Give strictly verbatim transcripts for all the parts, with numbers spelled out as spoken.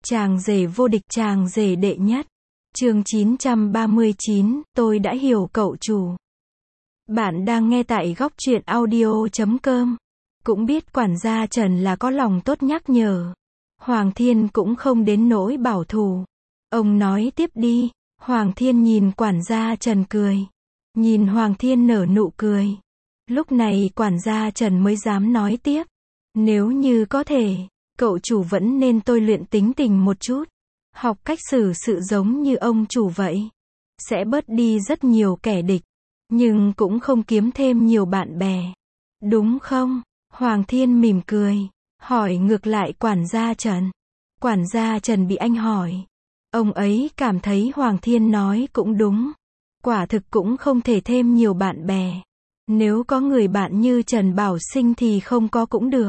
Chàng rể vô địch, chàng rể đệ nhất. Chương chín trăm ba mươi chín, tôi đã hiểu cậu chủ. Bạn đang nghe tại góc truyện audio chấm com. Cũng biết quản gia Trần là có lòng tốt nhắc nhở. Hoàng Thiên cũng không đến nỗi bảo thủ. Ông nói tiếp đi. Hoàng Thiên nhìn quản gia Trần cười. Nhìn Hoàng Thiên nở nụ cười. Lúc này quản gia Trần mới dám nói tiếp. Nếu như có thể, cậu chủ vẫn nên tôi luyện tính tình một chút. Học cách xử sự giống như ông chủ vậy. Sẽ bớt đi rất nhiều kẻ địch. Nhưng cũng không kiếm thêm nhiều bạn bè. Đúng không? Hoàng Thiên mỉm cười. Hỏi ngược lại quản gia Trần. Quản gia Trần bị anh hỏi. Ông ấy cảm thấy Hoàng Thiên nói cũng đúng. Quả thực cũng không thể thêm nhiều bạn bè. Nếu có người bạn như Trần Bảo Sinh thì không có cũng được.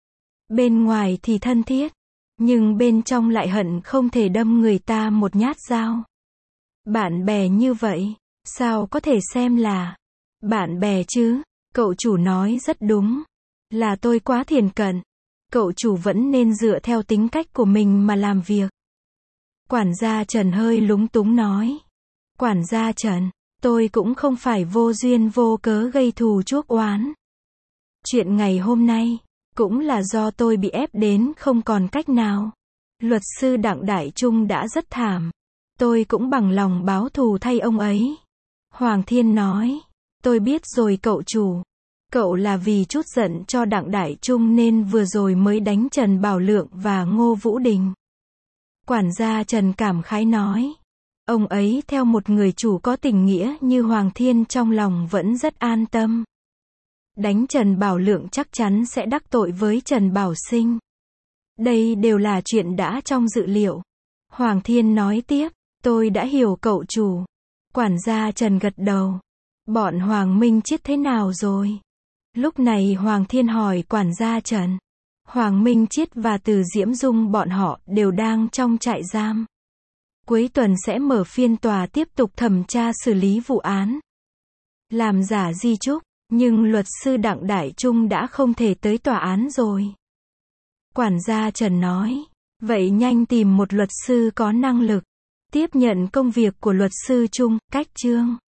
Bên ngoài thì thân thiết. Nhưng bên trong lại hận không thể đâm người ta một nhát dao. Bạn bè như vậy, sao có thể xem là bạn bè chứ? Cậu chủ nói rất đúng. Là tôi quá thiển cận. Cậu chủ vẫn nên dựa theo tính cách của mình mà làm việc. Quản gia Trần hơi lúng túng nói. Quản gia Trần, tôi cũng không phải vô duyên vô cớ gây thù chuốc oán. Chuyện ngày hôm nay, cũng là do tôi bị ép đến không còn cách nào. Luật sư Đặng Đại Trung đã rất thảm. Tôi cũng bằng lòng báo thù thay ông ấy. Hoàng Thiên nói. Tôi biết rồi cậu chủ. Cậu là vì chút giận cho Đặng Đại Trung nên vừa rồi mới đánh Trần Bảo Lượng và Ngô Vũ Đình. Quản gia Trần cảm khái nói. Ông ấy theo một người chủ có tình nghĩa như Hoàng Thiên trong lòng vẫn rất an tâm. Đánh Trần Bảo Lượng chắc chắn sẽ đắc tội với Trần Bảo Sinh. Đây đều là chuyện đã trong dự liệu. Hoàng Thiên nói tiếp. Tôi đã hiểu cậu chủ. Quản gia Trần gật đầu. Bọn Hoàng Minh Chiết thế nào rồi? Lúc này Hoàng Thiên hỏi quản gia Trần. Hoàng Minh Chiết và Từ Diễm Dung bọn họ đều đang trong trại giam. Cuối tuần sẽ mở phiên tòa tiếp tục thẩm tra xử lý vụ án. Làm giả di chúc, nhưng luật sư Đặng Đại Trung đã không thể tới tòa án rồi. Quản gia Trần nói. Vậy nhanh tìm một luật sư có năng lực. Tiếp nhận công việc của luật sư Trung, cách Trương.